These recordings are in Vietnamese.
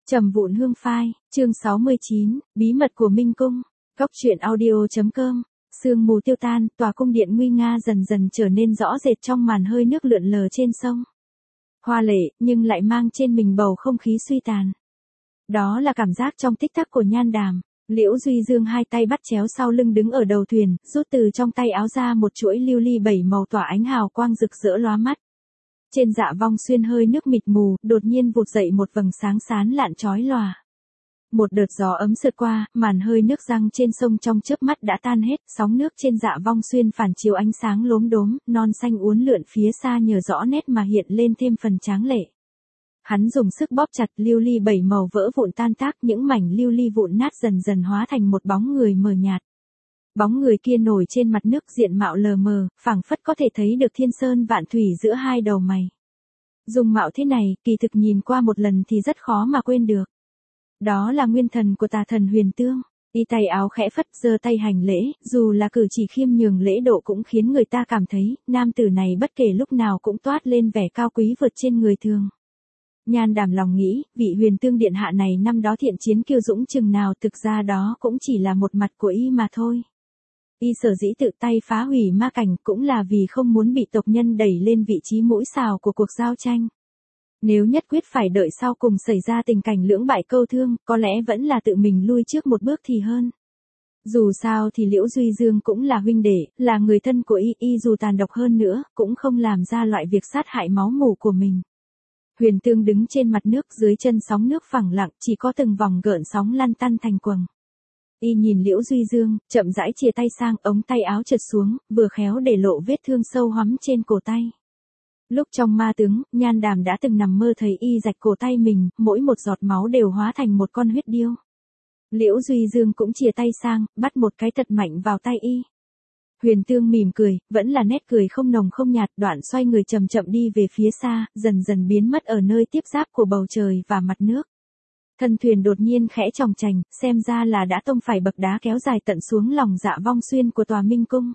Trầm vụn hương phai, chương 69, bí mật của Minh Cung. Góc truyện audio.com. Sương mù tiêu tan, tòa cung điện nguy nga dần dần trở nên rõ rệt trong màn hơi nước lượn lờ trên sông. Hoa lệ, nhưng lại mang trên mình bầu không khí suy tàn. Đó là cảm giác trong tích tắc của Nhan Đàm. Liễu Duy Dương hai tay bắt chéo sau lưng đứng ở đầu thuyền, rút từ trong tay áo ra một chuỗi lưu ly 7 màu tỏa ánh hào quang rực rỡ lóa mắt. Trên dạ vong xuyên hơi nước mịt mù, đột nhiên vụt dậy một vầng sáng sán lạn chói lòa. Một đợt gió ấm sượt qua, màn hơi nước răng trên sông trong chớp mắt đã tan hết, sóng nước trên dạ vong xuyên phản chiếu ánh sáng lốm đốm, non xanh uốn lượn phía xa nhờ rõ nét mà hiện lên thêm phần tráng lệ. Hắn dùng sức bóp chặt lưu ly 7 màu vỡ vụn tan tác, những mảnh lưu ly vụn nát dần dần hóa thành một bóng người mờ nhạt. Bóng người kia nổi trên mặt nước, diện mạo lờ mờ, phảng phất có thể thấy được thiên sơn vạn thủy giữa hai đầu mày. Dung mạo thế này, kỳ thực nhìn qua một lần thì rất khó mà quên được. Đó là nguyên thần của tà thần Huyền Tương. Y tay áo khẽ phất, giơ tay hành lễ, dù là cử chỉ khiêm nhường lễ độ cũng khiến người ta cảm thấy, nam tử này bất kể lúc nào cũng toát lên vẻ cao quý vượt trên người thường. Nhan Đàm lòng nghĩ, vị Huyền Tương điện hạ này năm đó thiện chiến kiêu dũng chừng nào, thực ra đó cũng chỉ là một mặt của y mà thôi. Y sở dĩ tự tay phá hủy ma cảnh cũng là vì không muốn bị tộc nhân đẩy lên vị trí mũi xào của cuộc giao tranh. Nếu nhất quyết phải đợi sau cùng xảy ra tình cảnh lưỡng bại câu thương, có lẽ vẫn là tự mình lui trước một bước thì hơn. Dù sao thì Liễu Duy Dương cũng là huynh đệ, là người thân của y dù tàn độc hơn nữa, cũng không làm ra loại việc sát hại máu mủ của mình. Huyền Tương đứng trên mặt nước, dưới chân sóng nước phẳng lặng, chỉ có từng vòng gợn sóng lăn tăn thành quầng. Y nhìn Liễu Duy Dương, chậm rãi chìa tay sang, ống tay áo trượt xuống, vừa khéo để lộ vết thương sâu hoắm trên cổ tay. Lúc trong ma tướng, Nhan Đàm đã từng nằm mơ thấy y rạch cổ tay mình, mỗi một giọt máu đều hóa thành một con huyết điêu. Liễu Duy Dương cũng chìa tay sang, bắt một cái thật mạnh vào tay y. Huyền Tương mỉm cười, vẫn là nét cười không nồng không nhạt, đoạn xoay người chậm chậm đi về phía xa, dần dần biến mất ở nơi tiếp giáp của bầu trời và mặt nước. Thân thuyền đột nhiên khẽ chòng chành, xem ra là đã tông phải bậc đá kéo dài tận xuống lòng dạ vong xuyên của tòa Minh Cung.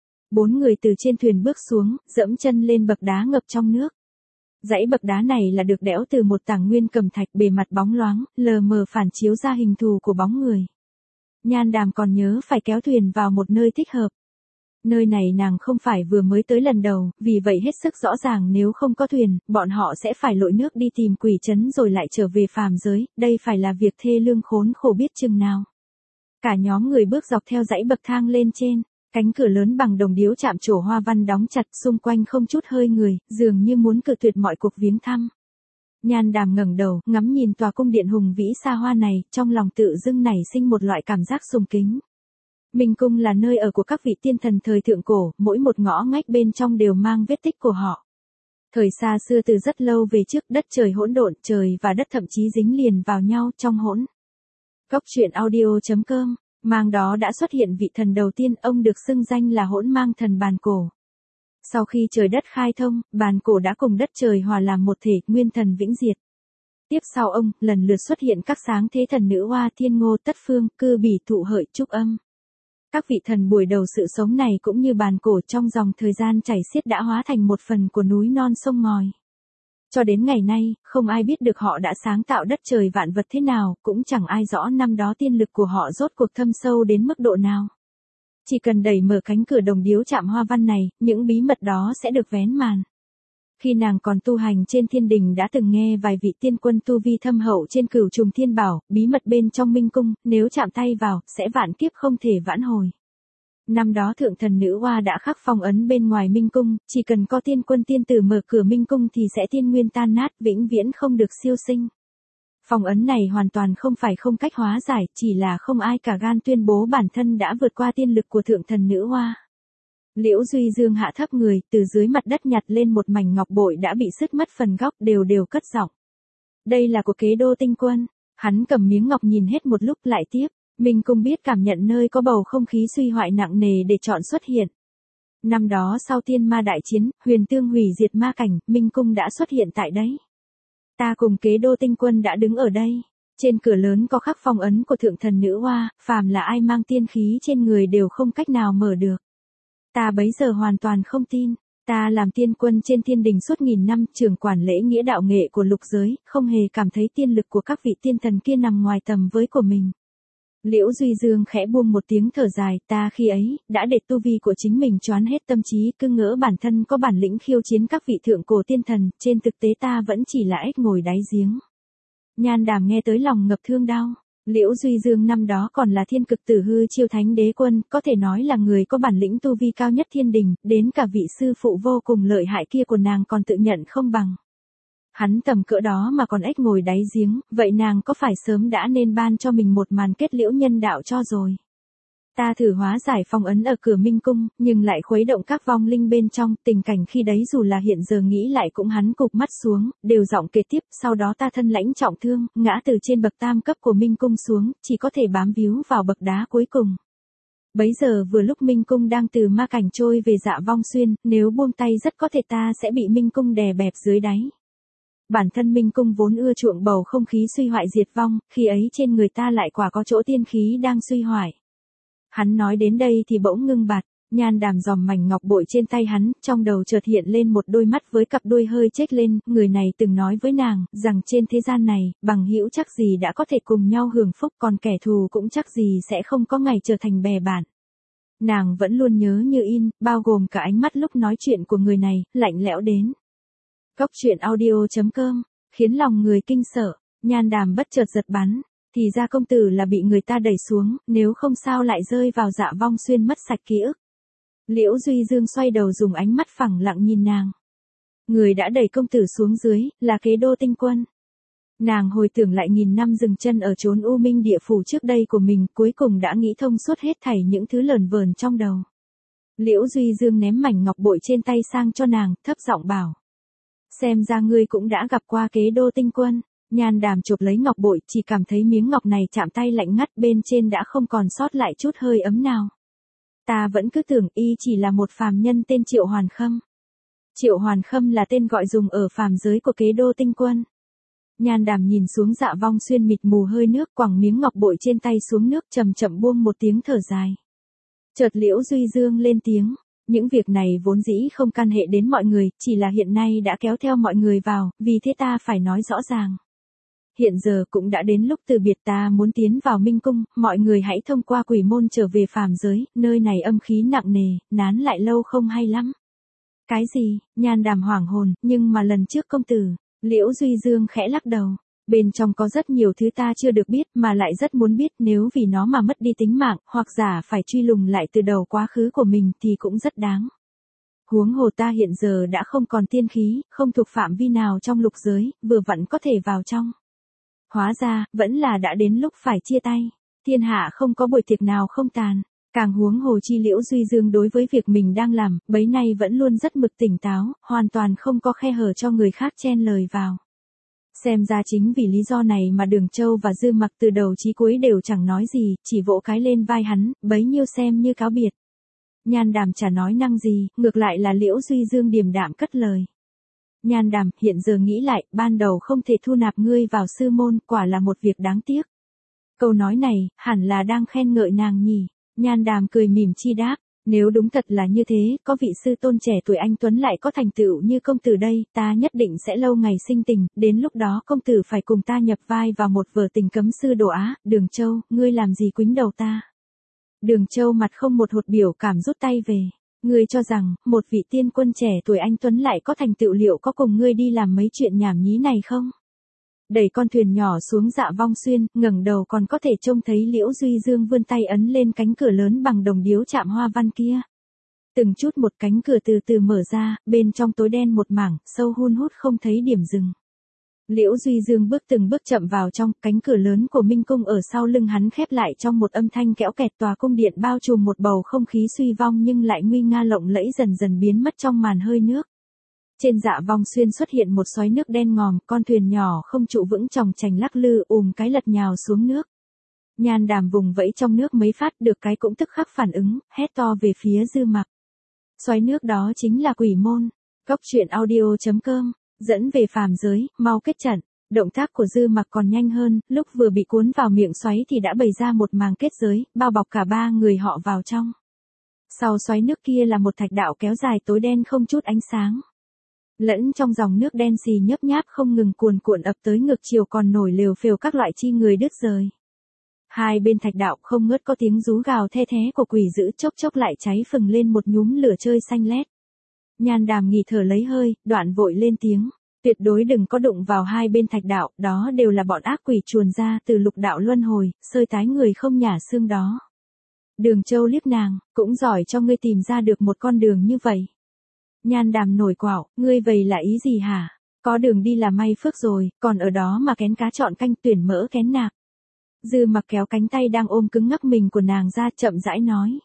4 người từ trên thuyền bước xuống, dẫm chân lên bậc đá ngập trong nước. Dãy bậc đá này là được đẽo từ một tảng nguyên cẩm thạch, bề mặt bóng loáng, lờ mờ phản chiếu ra hình thù của bóng người. Nhan Đàm còn nhớ phải kéo thuyền vào một nơi thích hợp. Nơi này nàng không phải vừa mới tới lần đầu, vì vậy hết sức rõ ràng nếu không có thuyền, bọn họ sẽ phải lội nước đi tìm quỷ trấn rồi lại trở về phàm giới, đây phải là việc thê lương khốn khổ biết chừng nào. Cả nhóm người bước dọc theo dãy bậc thang lên trên, cánh cửa lớn bằng đồng điếu chạm trổ hoa văn đóng chặt, xung quanh không chút hơi người, dường như muốn cự tuyệt mọi cuộc viếng thăm. Nhan Đàm ngẩng đầu, ngắm nhìn tòa cung điện hùng vĩ xa hoa này, trong lòng tự dưng nảy sinh một loại cảm giác sùng kính. Minh Cung là nơi ở của các vị tiên thần thời thượng cổ, mỗi một ngõ ngách bên trong đều mang vết tích của họ. Thời xa xưa từ rất lâu về trước, đất trời hỗn độn, trời và đất thậm chí dính liền vào nhau trong hỗn. Góc truyện audio.com, mang đó đã xuất hiện vị thần đầu tiên, ông được xưng danh là Hỗn Mang Thần Bàn Cổ. Sau khi trời đất khai thông, bàn cổ đã cùng đất trời hòa làm một thể, nguyên thần vĩnh diệt. Tiếp sau ông, lần lượt xuất hiện các sáng thế thần nữ hoa, Thiên Ngô, Tất Phương, Cư Bỉ, Thụ Hợi, Trúc Âm. Các vị thần buổi đầu sự sống này cũng như bàn cổ trong dòng thời gian chảy xiết đã hóa thành một phần của núi non sông ngòi. Cho đến ngày nay, không ai biết được họ đã sáng tạo đất trời vạn vật thế nào, cũng chẳng ai rõ năm đó tiên lực của họ rốt cuộc thâm sâu đến mức độ nào. Chỉ cần đẩy mở cánh cửa đồng điếu chạm hoa văn này, những bí mật đó sẽ được vén màn. Khi nàng còn tu hành trên thiên đình đã từng nghe vài vị tiên quân tu vi thâm hậu trên Cửu Trùng Thiên bảo, bí mật bên trong Minh Cung, nếu chạm tay vào, sẽ vạn kiếp không thể vãn hồi. Năm đó thượng thần nữ hoa đã khắc phong ấn bên ngoài Minh Cung, chỉ cần có tiên quân tiên tử mở cửa Minh Cung thì sẽ tiên nguyên tan nát, vĩnh viễn không được siêu sinh. Phong ấn này hoàn toàn không phải không cách hóa giải, chỉ là không ai cả gan tuyên bố bản thân đã vượt qua tiên lực của thượng thần nữ hoa. Liễu Duy Dương hạ thấp người, từ dưới mặt đất nhặt lên một mảnh ngọc bội đã bị sứt mất phần góc, đều đều cất giọng. Đây là của Kế Đô Tinh Quân. Hắn cầm miếng ngọc nhìn hết một lúc lại tiếp. Minh Cung biết cảm nhận nơi có bầu không khí suy hoại nặng nề để chọn xuất hiện. Năm đó sau Thiên Ma đại chiến, Huyền Tương hủy diệt ma cảnh, Minh Cung đã xuất hiện tại đấy. Ta cùng Kế Đô Tinh Quân đã đứng ở đây. Trên cửa lớn có khắc phong ấn của thượng thần nữ hoa, phàm là ai mang tiên khí trên người đều không cách nào mở được. Ta bấy giờ hoàn toàn không tin. Ta làm tiên quân trên thiên đình suốt nghìn năm, trưởng quản lễ nghĩa đạo nghệ của lục giới, không hề cảm thấy tiên lực của các vị tiên thần kia nằm ngoài tầm với của mình. Liễu Duy Dương khẽ buông một tiếng thở dài, ta khi ấy, đã để tu vi của chính mình choán hết tâm trí, cứ ngỡ bản thân có bản lĩnh khiêu chiến các vị thượng cổ tiên thần, trên thực tế ta vẫn chỉ là ếch ngồi đáy giếng. Nhan Đàm nghe tới lòng ngập thương đau. Liễu Duy Dương năm đó còn là thiên cực tử hư chiêu thánh đế quân, có thể nói là người có bản lĩnh tu vi cao nhất thiên đình, đến cả vị sư phụ vô cùng lợi hại kia của nàng còn tự nhận không bằng. Hắn tầm cỡ đó mà còn ếch ngồi đáy giếng, vậy nàng có phải sớm đã nên ban cho mình một màn kết liễu nhân đạo cho rồi. Ta thử hóa giải phong ấn ở cửa Minh Cung, nhưng lại khuấy động các vong linh bên trong, tình cảnh khi đấy dù là hiện giờ nghĩ lại cũng hắn cụp mắt xuống, đều giọng kể tiếp, sau đó ta thân lãnh trọng thương, ngã từ trên bậc tam cấp của Minh Cung xuống, chỉ có thể bám víu vào bậc đá cuối cùng. Bấy giờ vừa lúc Minh Cung đang từ ma cảnh trôi về Dạ Vong Xuyên, nếu buông tay rất có thể ta sẽ bị Minh Cung đè bẹp dưới đáy. Bản thân Minh Cung vốn ưa chuộng bầu không khí suy hoại diệt vong, khi ấy trên người ta lại quả có chỗ tiên khí đang suy hoại. Hắn nói đến đây thì bỗng ngưng bặt, Nhan Đàm dòm mảnh ngọc bội trên tay hắn, trong đầu chợt hiện lên một đôi mắt với cặp đuôi hơi chếch lên, người này từng nói với nàng, rằng trên thế gian này, bằng hữu chắc gì đã có thể cùng nhau hưởng phúc, còn kẻ thù cũng chắc gì sẽ không có ngày trở thành bè bạn. Nàng vẫn luôn nhớ như in, bao gồm cả ánh mắt lúc nói chuyện của người này, lạnh lẽo đến. Cốc truyện audio.com, khiến lòng người kinh sợ, Nhan Đàm bất chợt giật bắn. Thì ra công tử là bị người ta đẩy xuống, nếu không sao lại rơi vào Dạ Vong Xuyên mất sạch ký ức. Liễu Duy Dương xoay đầu dùng ánh mắt phẳng lặng nhìn nàng. Người đã đẩy công tử xuống dưới, là Kế Đô Tinh Quân. Nàng hồi tưởng lại nghìn năm dừng chân ở chốn u minh địa phủ trước đây của mình, cuối cùng đã nghĩ thông suốt hết thảy những thứ lởn vởn trong đầu. Liễu Duy Dương ném mảnh ngọc bội trên tay sang cho nàng, thấp giọng bảo. Xem ra ngươi cũng đã gặp qua Kế Đô Tinh Quân. Nhan Đàm chộp lấy ngọc bội, chỉ cảm thấy miếng ngọc này chạm tay lạnh ngắt, bên trên đã không còn sót lại chút hơi ấm nào. Ta vẫn cứ tưởng y chỉ là một phàm nhân tên Triệu Hoàn Khâm. Triệu Hoàn Khâm là tên gọi dùng ở phàm giới của Kế Đô Tinh Quân. Nhan Đàm nhìn xuống Dạ Vong Xuyên mịt mù hơi nước, quẳng miếng ngọc bội trên tay xuống nước, chậm chậm buông một tiếng thở dài. Chợt Liễu Duy Dương lên tiếng. Những việc này vốn dĩ không can hệ đến mọi người, chỉ là hiện nay đã kéo theo mọi người vào, vì thế ta phải nói rõ ràng. Hiện giờ cũng đã đến lúc từ biệt, ta muốn tiến vào Minh Cung, mọi người hãy thông qua quỷ môn trở về phàm giới, nơi này âm khí nặng nề, nán lại lâu không hay lắm. Cái gì? Nhan Đàm hoảng hồn, nhưng mà lần trước công tử, Liễu Duy Dương khẽ lắc đầu. Bên trong có rất nhiều thứ ta chưa được biết mà lại rất muốn biết, nếu vì nó mà mất đi tính mạng, hoặc giả phải truy lùng lại từ đầu quá khứ của mình thì cũng rất đáng. Huống hồ ta hiện giờ đã không còn tiên khí, không thuộc phạm vi nào trong lục giới, vừa vặn có thể vào trong. Hóa ra, vẫn là đã đến lúc phải chia tay. Thiên hạ không có buổi tiệc nào không tàn. Càng huống hồ chi Liễu Duy Dương đối với việc mình đang làm, bấy nay vẫn luôn rất mực tỉnh táo, hoàn toàn không có khe hở cho người khác chen lời vào. Xem ra chính vì lý do này mà Đường Châu và Dư Mặc từ đầu chí cuối đều chẳng nói gì, chỉ vỗ cái lên vai hắn, bấy nhiêu xem như cáo biệt. Nhan Đàm chả nói năng gì, ngược lại là Liễu Duy Dương điềm đạm cất lời. Nhan Đàm, hiện giờ nghĩ lại, ban đầu không thể thu nạp ngươi vào sư môn, quả là một việc đáng tiếc. Câu nói này, hẳn là đang khen ngợi nàng nhỉ. Nhan Đàm cười mỉm chi đáp, nếu đúng thật là như thế, có vị sư tôn trẻ tuổi anh Tuấn lại có thành tựu như công tử đây, ta nhất định sẽ lâu ngày sinh tình, đến lúc đó công tử phải cùng ta nhập vai vào một vở tình cấm sư đồ Á. Đường Châu, ngươi làm gì quýnh đầu ta? Đường Châu mặt không một hột biểu cảm rút tay về. Ngươi cho rằng, một vị tiên quân trẻ tuổi anh Tuấn lại có thành tựu, liệu có cùng ngươi đi làm mấy chuyện nhảm nhí này không? Đẩy con thuyền nhỏ xuống Dạ Vong Xuyên, ngẩng đầu còn có thể trông thấy Liễu Duy Dương vươn tay ấn lên cánh cửa lớn bằng đồng điếu chạm hoa văn kia. Từng chút một cánh cửa từ từ mở ra, bên trong tối đen một mảng, sâu hun hút không thấy điểm dừng. Liễu Duy Dương bước từng bước chậm vào trong, cánh cửa lớn của Minh Cung ở sau lưng hắn khép lại trong một âm thanh kẽo kẹt, tòa cung điện bao trùm một bầu không khí suy vong nhưng lại nguy nga lộng lẫy dần dần biến mất trong màn hơi nước. Trên Dạ Vong Xuyên xuất hiện một xoáy nước đen ngòm, con thuyền nhỏ không trụ vững chòng chành lắc lư, cái lật nhào xuống nước. Nhan Đàm vùng vẫy trong nước mấy phát, được cái cũng tức khắc phản ứng, hét to về phía Dư Mặc. Xoáy nước đó chính là quỷ môn. Cốc truyện audio.com, dẫn về phàm giới, mau kết trận. Động tác của Dư Mặc còn nhanh hơn, lúc vừa bị cuốn vào miệng xoáy thì đã bày ra một màng kết giới, bao bọc cả ba người họ vào trong. Sau xoáy nước kia là một thạch đạo kéo dài tối đen không chút ánh sáng. Lẫn trong dòng nước đen xì nhấp nháp không ngừng cuồn cuộn ập tới ngược chiều còn nổi lều phều các loại chi người đứt rời. Hai bên thạch đạo không ngớt có tiếng rú gào the thé của quỷ dữ, chốc chốc lại cháy phừng lên một nhúm lửa chơi xanh lét. Nhan Đàm nghỉ thở lấy hơi, đoạn vội lên tiếng. Tuyệt đối đừng có đụng vào hai bên thạch đạo, đó đều là bọn ác quỷ chuồn ra từ lục đạo luân hồi, sơi tái người không nhả xương đó. Đường Châu liếc nàng, cũng giỏi cho ngươi tìm ra được một con đường như vậy. Nhan Đàm nổi quạo, ngươi vậy là ý gì hả? Có đường đi là may phước rồi, còn ở đó mà kén cá chọn canh tuyển mỡ kén nạc. Dư Mặc kéo cánh tay đang ôm cứng ngắc mình của nàng ra, chậm rãi nói.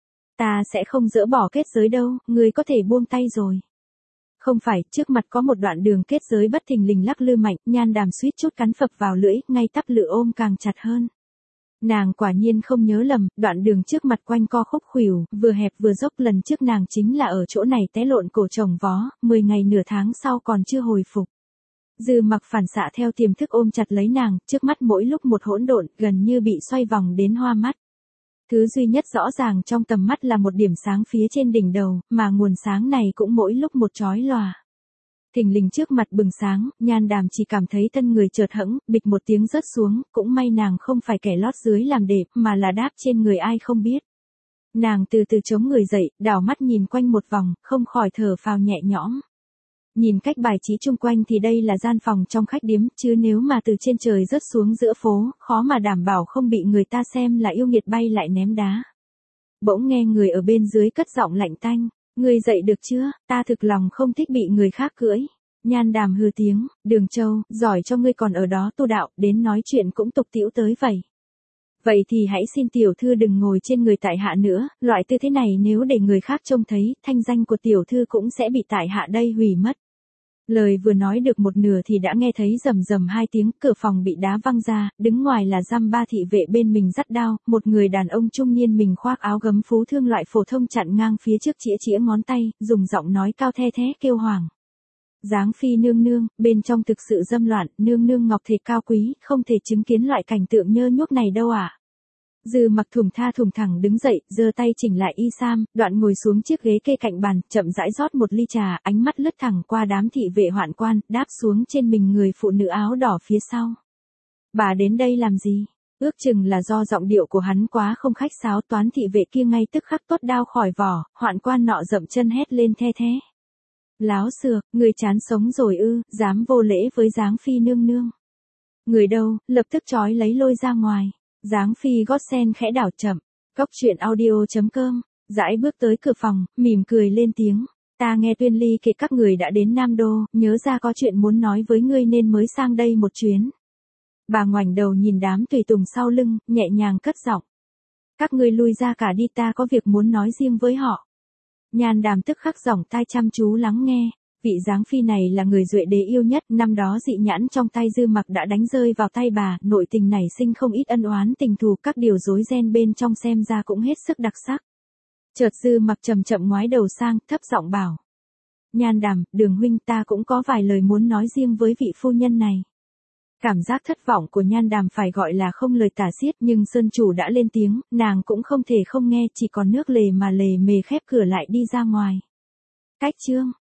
Ta sẽ không dỡ bỏ kết giới đâu, ngươi có thể buông tay rồi. Không phải, trước mặt có một đoạn đường kết giới bất thình lình lắc lư mạnh, Nhan Đàm suýt chút cắn phập vào lưỡi, ngay tắp lửa ôm càng chặt hơn. Nàng quả nhiên không nhớ lầm, đoạn đường trước mặt quanh co khúc khuỷu, vừa hẹp vừa dốc, lần trước nàng chính là ở chỗ này té lộn cổ chồng vó, 10 ngày nửa tháng sau còn chưa hồi phục. Dư Mặc phản xạ theo tiềm thức ôm chặt lấy nàng, trước mắt mỗi lúc một hỗn độn, gần như bị xoay vòng đến hoa mắt. Thứ duy nhất rõ ràng trong tầm mắt là một điểm sáng phía trên đỉnh đầu, mà nguồn sáng này cũng mỗi lúc một chói lòa. Thình lình trước mặt bừng sáng, Nhan Đàm chỉ cảm thấy thân người chợt hẫng, bịch một tiếng rớt xuống, cũng may nàng không phải kẻ lót dưới làm đệm, mà là đáp trên người ai không biết. Nàng từ từ chống người dậy, đảo mắt nhìn quanh một vòng, không khỏi thở phào nhẹ nhõm. Nhìn cách bài trí chung quanh thì đây là gian phòng trong khách điếm, chứ nếu mà từ trên trời rớt xuống giữa phố, khó mà đảm bảo không bị người ta xem là yêu nghiệt bay lại ném đá. Bỗng nghe người ở bên dưới cất giọng lạnh tanh, ngươi dậy được chưa, ta thực lòng không thích bị người khác cưỡi. Nhan Đàm hừ tiếng, Đường Châu, giỏi cho ngươi còn ở đó tu đạo, đến nói chuyện cũng tục tĩu tới vậy. Vậy thì hãy xin tiểu thư đừng ngồi trên người tại hạ nữa, loại tư thế này nếu để người khác trông thấy, thanh danh của tiểu thư cũng sẽ bị tại hạ đây hủy mất. Lời vừa nói được một nửa thì đã nghe thấy rầm rầm hai tiếng, cửa phòng bị đá văng ra, đứng ngoài là dăm ba thị vệ bên mình dắt đao, một người đàn ông trung niên mình khoác áo gấm phú thương loại phổ thông chặn ngang phía trước chĩa chĩa ngón tay, dùng giọng nói cao the thé kêu hoảng. Giáng phi nương nương, bên trong thực sự dâm loạn, nương nương ngọc thể cao quý, không thể chứng kiến loại cảnh tượng nhơ nhuốc này đâu ạ. Dư Mặc thủng tha thủng thẳng đứng dậy, giơ tay chỉnh lại y sam, đoạn ngồi xuống chiếc ghế kê cạnh bàn, chậm rãi rót một ly trà, ánh mắt lướt thẳng qua đám thị vệ hoạn quan, đáp xuống trên mình người phụ nữ áo đỏ phía sau. Bà đến đây làm gì? Ước chừng là do giọng điệu của hắn quá không khách sáo, toán thị vệ kia ngay tức khắc tuốt đao khỏi vỏ, hoạn quan nọ dậm chân hét lên the thé. Láo xược, người chán sống rồi ư, dám vô lễ với Giáng phi nương nương. Người đâu, lập tức trói lấy lôi ra ngoài. Giáng phi gót sen khẽ đảo chậm, Cốc truyện audio.com, dãi bước tới cửa phòng, mỉm cười lên tiếng. Ta nghe Tuyên Ly kể các người đã đến Nam Đô, nhớ ra có chuyện muốn nói với ngươi nên mới sang đây một chuyến. Bà ngoảnh đầu nhìn đám tùy tùng sau lưng, nhẹ nhàng cất giọng. Các ngươi lui ra cả đi, ta có việc muốn nói riêng với họ. Nhan Đàm tức khắc giỏng tai chăm chú lắng nghe. Vị Giáng phi này là người Duệ đế yêu nhất, năm đó dị nhãn trong tay Dư Mặc đã đánh rơi vào tay bà, nội tình nảy sinh không ít ân oán tình thù, các điều rối ren bên trong xem ra cũng hết sức đặc sắc. Chợt Dư Mặc chậm chậm ngoái đầu sang, thấp giọng bảo. Nhan Đàm, Đường huynh, ta cũng có vài lời muốn nói riêng với vị phu nhân này. Cảm giác thất vọng của Nhan Đàm phải gọi là không lời tả xiết, nhưng Sơn chủ đã lên tiếng, nàng cũng không thể không nghe, chỉ còn nước lề mà lề mề khép cửa lại đi ra ngoài. Cách chương